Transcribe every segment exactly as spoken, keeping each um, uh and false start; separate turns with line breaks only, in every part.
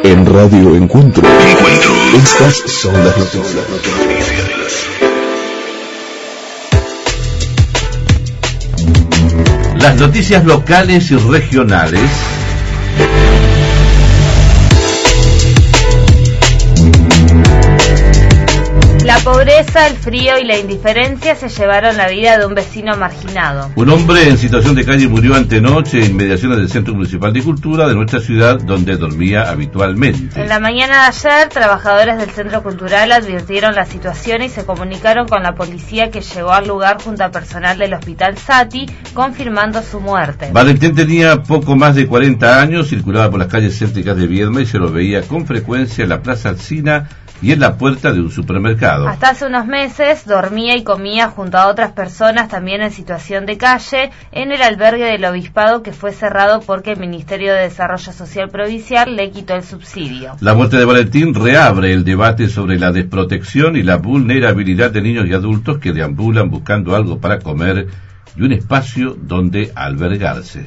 En Radio Encuentro. Encuentro. Estas son las noticias.
Las noticias locales y regionales.
La pobreza, el frío y la indiferencia se llevaron la vida de un vecino marginado.
Un hombre en situación de calle murió antenoche en inmediaciones del Centro Municipal de Cultura de nuestra ciudad, donde dormía habitualmente.
En la mañana de ayer, trabajadores del Centro Cultural advirtieron la situación y se comunicaron con la policía, que llegó al lugar junto a personal del Hospital Sati, confirmando su muerte.
Valentín tenía poco más de cuarenta años, circulaba por las calles céntricas de Viedma y se lo veía con frecuencia en la Plaza Alsina y en la puerta de un supermercado.
Hasta hace unos meses dormía y comía junto a otras personas también en situación de calle en el albergue del Obispado, que fue cerrado porque el Ministerio de Desarrollo Social Provincial le quitó el subsidio.
La muerte de Valentín reabre el debate sobre la desprotección y la vulnerabilidad de niños y adultos que deambulan buscando algo para comer y un espacio donde albergarse.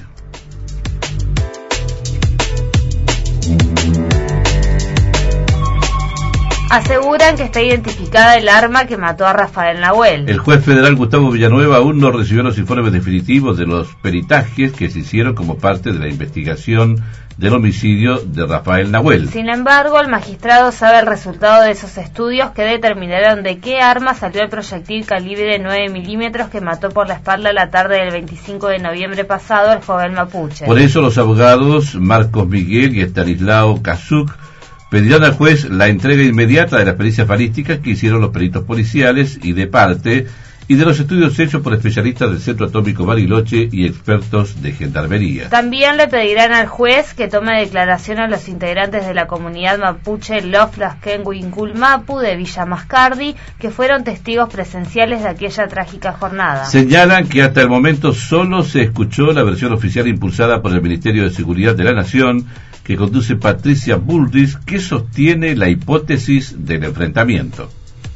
Aseguran que está identificada el arma que mató a Rafael Nahuel.
El juez federal Gustavo Villanueva aún no recibió los informes definitivos de los peritajes que se hicieron como parte de la investigación del homicidio de Rafael Nahuel.
Sin embargo, el magistrado sabe el resultado de esos estudios, que determinaron de qué arma salió el proyectil calibre nueve milímetros que mató por la espalda la tarde del veinticinco de noviembre pasado al joven mapuche.
Por eso los abogados Marcos Miguel y Estanislao Kazuc pedirán al juez la entrega inmediata de las pericias balísticas que hicieron los peritos policiales y de parte, y de los estudios hechos por especialistas del Centro Atómico Bariloche y expertos de gendarmería.
También le pedirán al juez que tome declaración a los integrantes de la comunidad mapuche Loflaskenguincul Mapu de Villa Mascardi, que fueron testigos presenciales de aquella trágica jornada.
Señalan que hasta el momento solo se escuchó la versión oficial impulsada por el Ministerio de Seguridad de la Nación, que conduce Patricia Bullrich, que sostiene la hipótesis del enfrentamiento.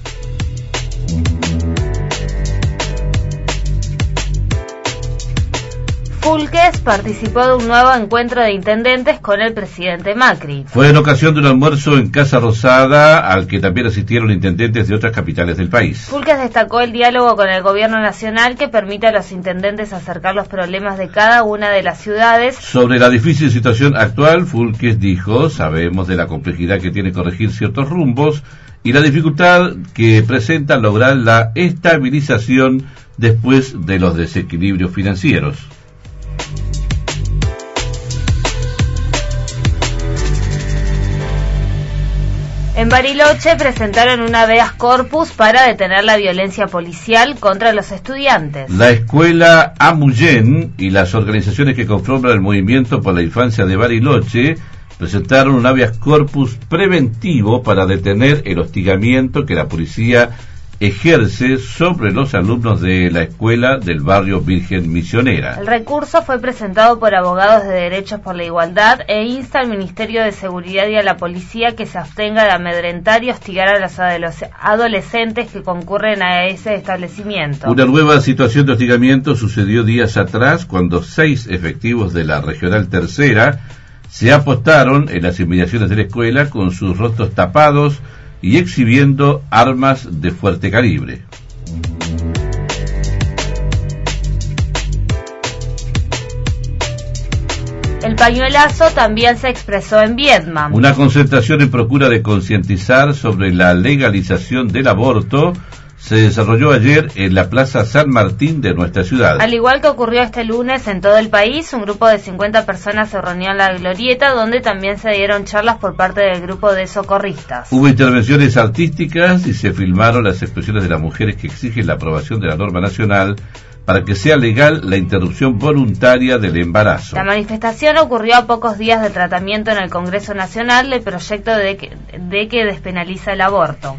Fulques participó de un nuevo encuentro de intendentes con el presidente Macri.
Fue en ocasión de un almuerzo en Casa Rosada, al que también asistieron intendentes de otras capitales del país.
Fulques destacó el diálogo con el gobierno nacional, que permite a los intendentes acercar los problemas de cada una de las ciudades.
Sobre la difícil situación actual, Fulques dijo: sabemos de la complejidad que tiene corregir ciertos rumbos y la dificultad que presenta lograr la estabilización después de los desequilibrios financieros.
En Bariloche presentaron un habeas corpus para detener la violencia policial contra los estudiantes.
La escuela Amuyen y las organizaciones que conforman el Movimiento por la Infancia de Bariloche presentaron un habeas corpus preventivo para detener el hostigamiento que la policía ejerce sobre los alumnos de la escuela del barrio Virgen Misionera.
El recurso fue presentado por abogados de Derechos por la Igualdad e insta al Ministerio de Seguridad y a la policía que se abstenga de amedrentar y hostigar a los adolescentes que concurren a ese establecimiento.
Una nueva situación de hostigamiento sucedió días atrás, cuando seis efectivos de la Regional Tercera se apostaron en las inmediaciones de la escuela con sus rostros tapados y exhibiendo armas de fuerte calibre.
El pañuelazo también se expresó en Viedma.
Una concentración en procura de concientizar sobre la legalización del aborto se desarrolló ayer en la Plaza San Martín de nuestra ciudad.
Al igual que ocurrió este lunes en todo el país, un grupo de cincuenta personas se reunió en la Glorieta, donde también se dieron charlas por parte del grupo de socorristas.
Hubo intervenciones artísticas y se filmaron las expresiones de las mujeres que exigen la aprobación de la norma nacional para que sea legal la interrupción voluntaria del embarazo.
La manifestación ocurrió a pocos días del tratamiento en el Congreso Nacional del proyecto de que, de que despenaliza el aborto.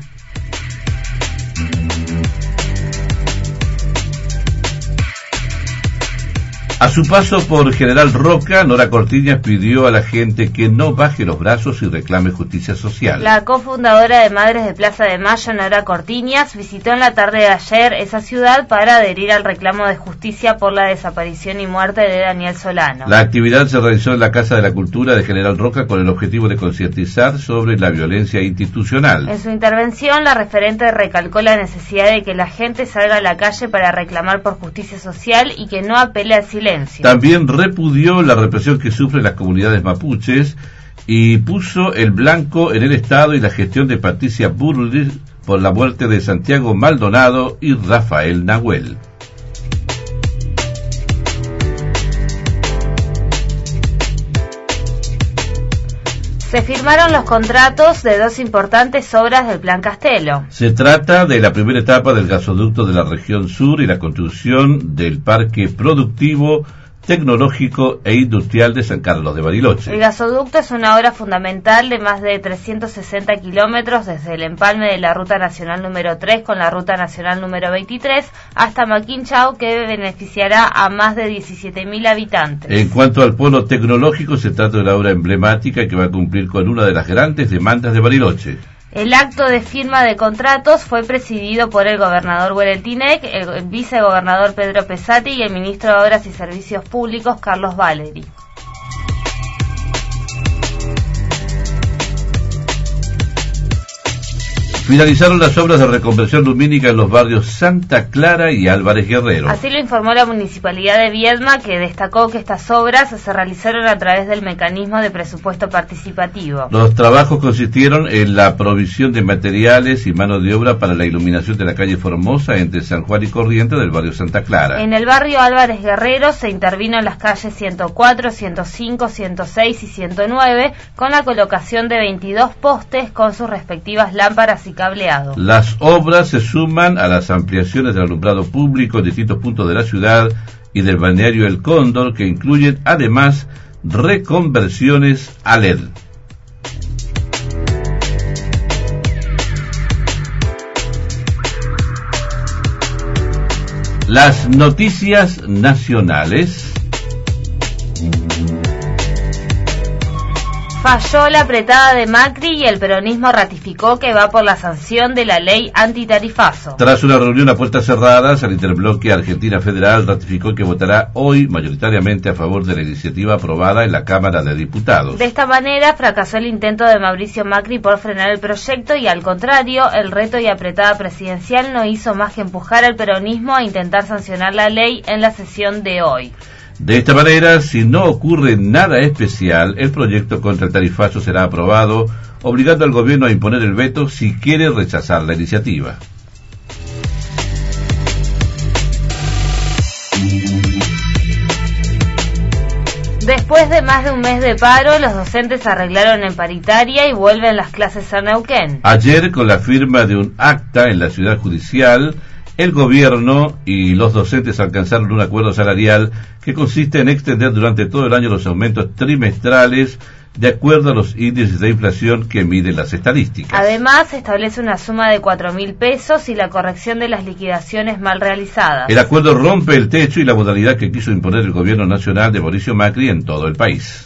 A su paso por General Roca, Nora Cortiñas pidió a la gente que no baje los brazos y reclame justicia social.
La cofundadora de Madres de Plaza de Mayo, Nora Cortiñas, visitó en la tarde de ayer esa ciudad para adherir al reclamo de justicia por la desaparición y muerte de Daniel Solano.
La actividad se realizó en la Casa de la Cultura de General Roca con el objetivo de concientizar sobre la violencia institucional.
En su intervención, la referente recalcó la necesidad de que la gente salga a la calle para reclamar por justicia social y que no apele al silencio.
También repudió la represión que sufren las comunidades mapuches y puso el blanco en el Estado y la gestión de Patricia Bullrich por la muerte de Santiago Maldonado y Rafael Nahuel.
Se firmaron los contratos de dos importantes obras del Plan Castelo.
Se trata de la primera etapa del gasoducto de la región sur y la construcción del parque productivo, tecnológico e industrial de San Carlos de Bariloche.
El gasoducto es una obra fundamental de más de trescientos sesenta kilómetros desde el empalme de la Ruta Nacional número tres con la Ruta Nacional número veintitrés hasta Maquinchao, que beneficiará a más de diecisiete mil habitantes.
En cuanto al polo tecnológico, se trata de una obra emblemática que va a cumplir con una de las grandes demandas de Bariloche.
El acto de firma de contratos fue presidido por el gobernador Huelel Tinec, el, el vicegobernador Pedro Pesati y el ministro de Obras y Servicios Públicos Carlos Valeri.
Finalizaron las obras de reconversión lumínica en los barrios Santa Clara y Álvarez Guerrero.
Así lo informó la Municipalidad de Viedma, que destacó que estas obras se realizaron a través del mecanismo de presupuesto participativo.
Los trabajos consistieron en la provisión de materiales y mano de obra para la iluminación de la calle Formosa entre San Juan y Corrientes del barrio Santa Clara.
En el barrio Álvarez Guerrero se intervino en las calles ciento cuatro, ciento cinco, ciento seis y ciento nueve con la colocación de veintidós postes con sus respectivas lámparas y cableado.
Las obras se suman a las ampliaciones del alumbrado público en distintos puntos de la ciudad y del balneario El Cóndor, que incluyen además reconversiones a L E D. Las noticias nacionales.
Falló la apretada de Macri y el peronismo ratificó que va por la sanción de la ley antitarifazo.
Tras una reunión a puertas cerradas, el interbloque Argentina Federal ratificó que votará hoy mayoritariamente a favor de la iniciativa aprobada en la Cámara de Diputados.
De esta manera fracasó el intento de Mauricio Macri por frenar el proyecto y, al contrario, el reto y apretada presidencial no hizo más que empujar al peronismo a intentar sancionar la ley en la sesión de hoy.
De esta manera, si no ocurre nada especial, el proyecto contra el tarifazo será aprobado, obligando al gobierno a imponer el veto si quiere rechazar la iniciativa.
Después de más de un mes de paro, los docentes arreglaron en paritaria y vuelven las clases a Neuquén.
Ayer, con la firma de un acta en la ciudad judicial, el gobierno y los docentes alcanzaron un acuerdo salarial que consiste en extender durante todo el año los aumentos trimestrales de acuerdo a los índices de inflación que miden las estadísticas.
Además, establece una suma de cuatro mil pesos y la corrección de las liquidaciones mal realizadas.
El acuerdo rompe el techo y la modalidad que quiso imponer el gobierno nacional de Mauricio Macri en todo el país.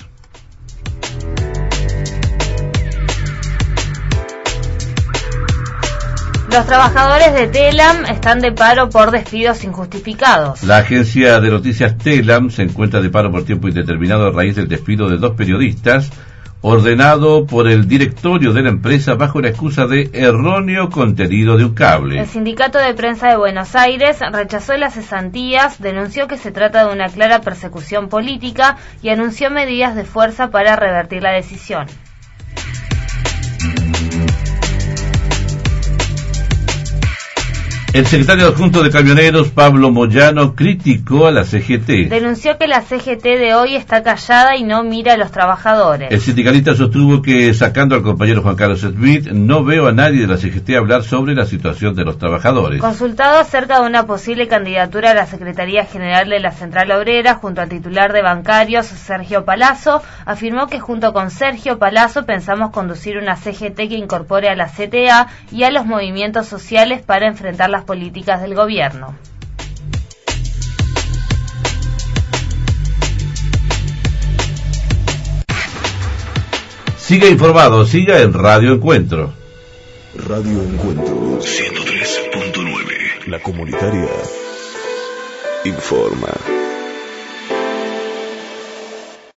Los trabajadores de Telam están de paro por despidos injustificados.
La agencia de noticias Telam se encuentra de paro por tiempo indeterminado a raíz del despido de dos periodistas, ordenado por el directorio de la empresa bajo la excusa de erróneo contenido de un cable.
El Sindicato de Prensa de Buenos Aires rechazó las cesantías, denunció que se trata de una clara persecución política y anunció medidas de fuerza para revertir la decisión.
El secretario adjunto de Camioneros, Pablo Moyano, criticó a la C G T.
Denunció que la C G T de hoy está callada y no mira a los trabajadores.
El sindicalista sostuvo que, sacando al compañero Juan Carlos Smith, no veo a nadie de la C G T hablar sobre la situación de los trabajadores.
Consultado acerca de una posible candidatura a la Secretaría General de la Central Obrera junto al titular de Bancarios, Sergio Palazzo, afirmó que junto con Sergio Palazzo pensamos conducir una C G T que incorpore a la C T A y a los movimientos sociales para enfrentar las políticas del gobierno.
Siga informado, siga en Radio Encuentro.
Radio Encuentro ciento tres punto nueve. La comunitaria informa.